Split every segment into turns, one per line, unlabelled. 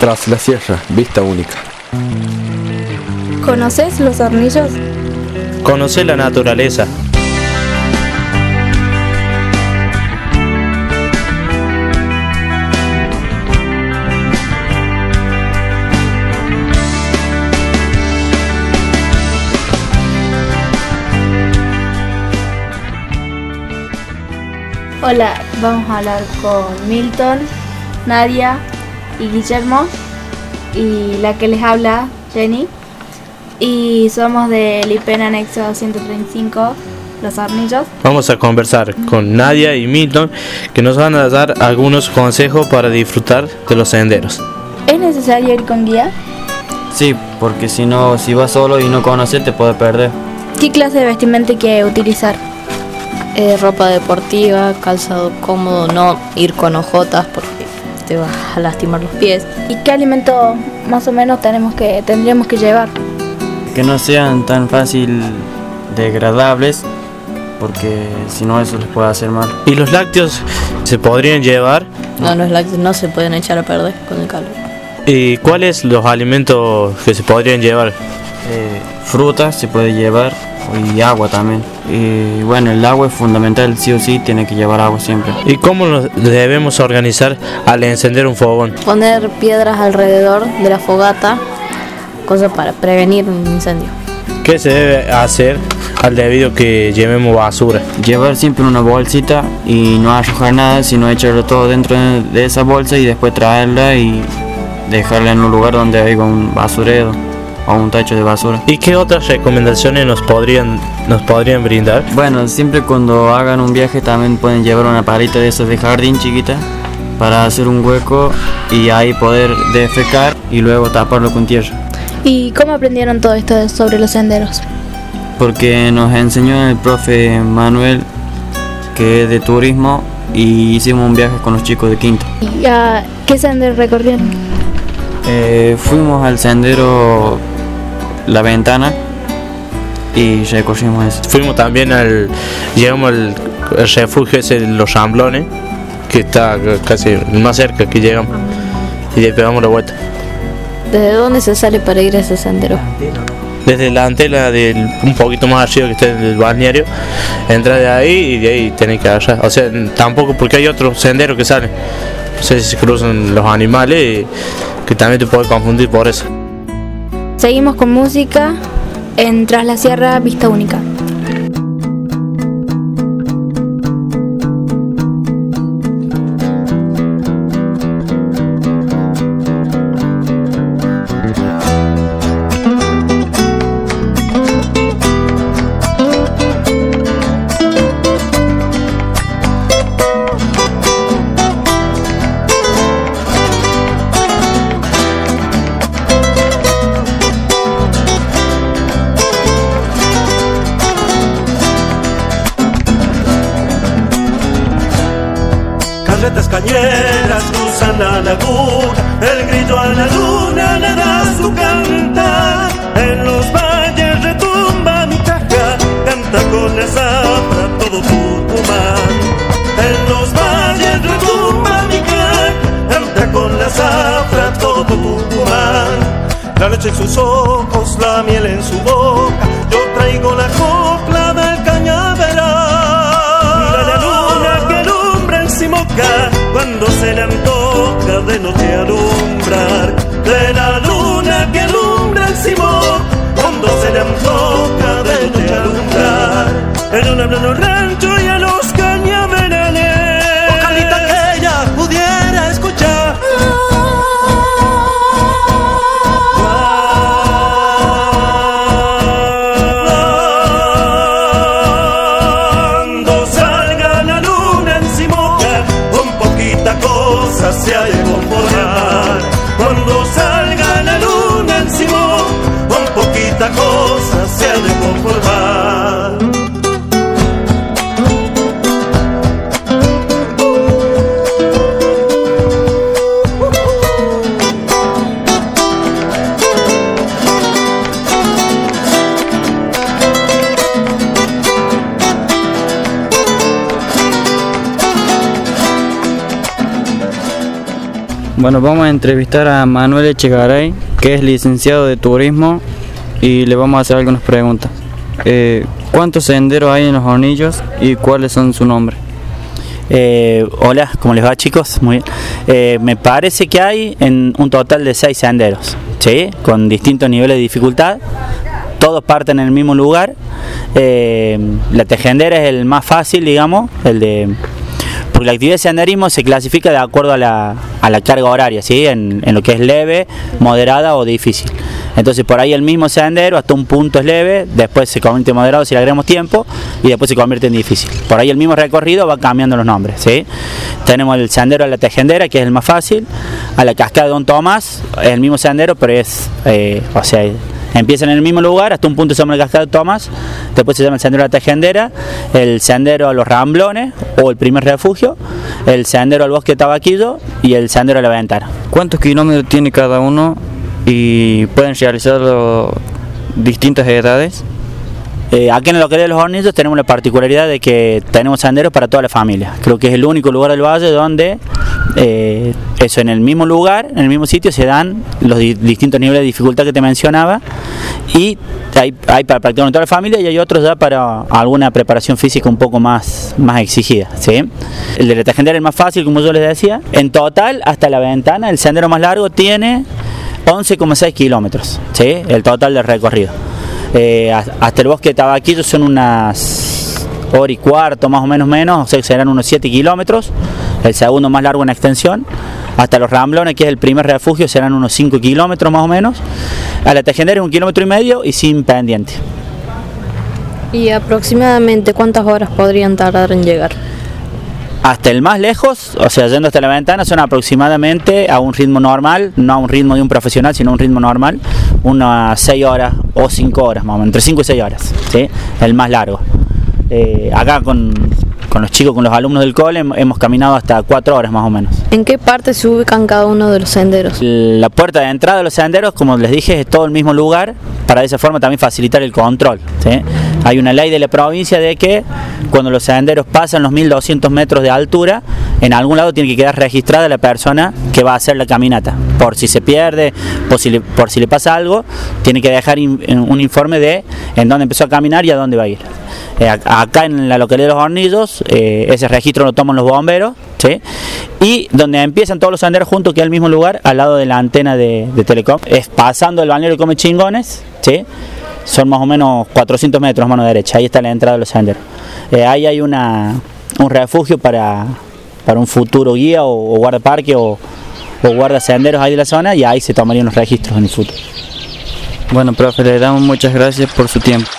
Tras la sierra, vista única.
¿Conoces los hornillos?
Conocer la naturaleza.
Hola, vamos a hablar con Milton, Nadia y Guillermo, y la que les habla, Jenny, y somos del IPEN Anexo 135, Los Hornillos.
Vamos a conversar con Nadia y Milton, que nos van a dar algunos consejos para disfrutar de los senderos.
¿Es necesario ir con guía?
Sí, porque si vas solo y no conoces te puedes perder.
¿Qué clase de vestimenta hay que utilizar?
Ropa deportiva, calzado cómodo, no ir con ojotas porque te vas a lastimar los pies.
¿Y qué alimento más o menos tendríamos que llevar?
Que no sean tan fácil degradables, porque si no eso les puede hacer mal.
¿Y los lácteos se podrían llevar?
No, los lácteos no se pueden echar a perder con el calor.
¿Y cuáles los alimentos que se podrían llevar?
Frutas se puede llevar y agua también. Y bueno, el agua es fundamental, sí o sí tiene que llevar agua siempre.
¿Y cómo nos debemos organizar al encender un fogón?
Poner piedras alrededor de la fogata, cosa para prevenir un incendio.
¿Qué se debe hacer al debido que llevemos basura?
Llevar siempre una bolsita y no arrojar nada, sino echarlo todo dentro de esa bolsa y después traerla y dejarla en un lugar donde haya un basurero o un tacho de basura.
¿Y qué otras recomendaciones nos podrían brindar?
Bueno, siempre cuando hagan un viaje también pueden llevar una palita de esas de jardín chiquita para hacer un hueco y ahí poder defecar y luego taparlo con tierra.
¿Y cómo aprendieron todo esto sobre los senderos?
Porque nos enseñó el profe Manuel, que es de turismo, y hicimos un viaje con los chicos de quinto.
¿Y qué sendero recorrieron?
Fuimos al sendero La Ventana y recorrimos eso.
Fuimos también llegamos al refugio ese de los Ramblones, que está casi más cerca que llegamos, y le pegamos la vuelta.
¿Desde dónde se sale para ir a ese sendero?
Desde la antena un poquito más arriba que está en el balneario, entras de ahí y de ahí tenés que agarrar. O sea, tampoco porque hay otro sendero que sale. No sé si se cruzan los animales, que también te puede confundir por eso.
Seguimos con música en Tras la Sierra, vista única.
Carretas cañeras cruzan la laguna, el grillo a la luna le da su cantar. En los valles retumba mi caja, canta con la zafra todo Tucumán. En los valles retumba mi caja, canta con la zafra todo Tucumán. La leche en sus ojos, la miel en su boca, yo traigo la copla del cañaveral. Cuando se le antoja de noche alumbrar, de la luna que alumbra el Simón, cuando se le antoja de noche alumbrar. En un hablando rancho y a los cañaverales, ojalita que ella pudiera escuchar. Se ha de conformar. Cuando salga la luna en Simón, con poquita cosa se ha de conformar.
Bueno, vamos a entrevistar a Manuel Echegaray, que es licenciado de turismo, y le vamos a hacer algunas preguntas. ¿Cuántos senderos hay en Los Hornillos y cuáles son su nombre?
Hola, ¿cómo les va, chicos? Muy bien. Me parece que hay en un total de 6 senderos, ¿sí? Con distintos niveles de dificultad. Todos parten en el mismo lugar. La Tejedera es el más fácil, digamos, porque la actividad de senderismo se clasifica de acuerdo a la carga horaria, ¿sí? En lo que es leve, moderada o difícil. Entonces por ahí el mismo sendero hasta un punto es leve, después se convierte en moderado si le agregamos tiempo y después se convierte en difícil. Por ahí el mismo recorrido va cambiando los nombres, ¿sí? Tenemos el sendero a la Tejedera, que es el más fácil. A la Cascada de Don Tomás es el mismo sendero, pero empiezan en el mismo lugar, hasta un punto se llama la Cascada de Tomás, después se llama el sendero a la Tejedera, el sendero a los Ramblones o el primer refugio, el sendero al Bosque de Tabaquillo y el sendero a la Ventana.
¿Cuántos kilómetros tiene cada uno y pueden realizarlo distintas edades?
Aquí en la localidad de Los Hornillos tenemos la particularidad de que tenemos senderos para toda la familia. Creo que es el único lugar del valle donde en el mismo lugar, en el mismo sitio, se dan los distintos niveles de dificultad que te mencionaba, y hay para practicar con toda la familia y hay otros ya para alguna preparación física un poco más exigida, ¿sí? El de la Tejedera es el más fácil, como yo les decía. En total, hasta la Ventana, el sendero más largo tiene 11,6 kilómetros, ¿sí? El total del recorrido. Hasta el Bosque de Tabaquillo son unas hora y cuarto más o menos, o sea que serán unos 7 kilómetros, el segundo más largo en extensión. Hasta los Ramblones, que es el primer refugio, serán unos 5 kilómetros más o menos. A la Tejedera es 1,5 kilómetros y sin pendiente.
¿Y aproximadamente cuántas horas podrían tardar en llegar?
Hasta el más lejos, o sea, yendo hasta la Ventana, son aproximadamente a un ritmo normal, no a un ritmo de un profesional, sino a un ritmo normal, unas 6 horas o 5 horas, más o menos, entre 5 y 6 horas, ¿sí? El más largo. Acá con los chicos, con los alumnos del cole, hemos caminado hasta 4 horas más o menos.
¿En qué parte se ubican cada uno de los senderos?
La puerta de entrada de los senderos, como les dije, es todo el mismo lugar, para de esa forma también facilitar el control, ¿sí? Hay una ley de la provincia de que cuando los senderos pasan los 1200 metros de altura, en algún lado tiene que quedar registrada la persona que va a hacer la caminata. Por si se pierde, por si le pasa algo, tiene que dejar un informe de en dónde empezó a caminar y a dónde va a ir. Acá en la localidad de Los Hornillos, ese registro lo toman los bomberos, ¿sí? Y donde empiezan todos los senderos juntos, que es el mismo lugar, al lado de la antena de Telecom, es pasando el balneario Come Chingones, ¿sí? Son más o menos 400 metros a mano derecha, ahí está la entrada de los senderos. Ahí hay un refugio para un futuro guía o guardaparque o guarda senderos ahí de la zona, y ahí se tomarían los registros en el futuro.
Bueno, profe, le damos muchas gracias por su tiempo.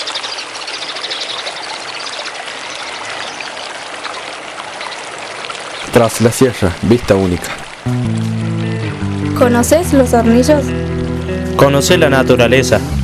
Tras la sierra, vista única.
¿Conoces Los Hornillos?
Conocer la naturaleza.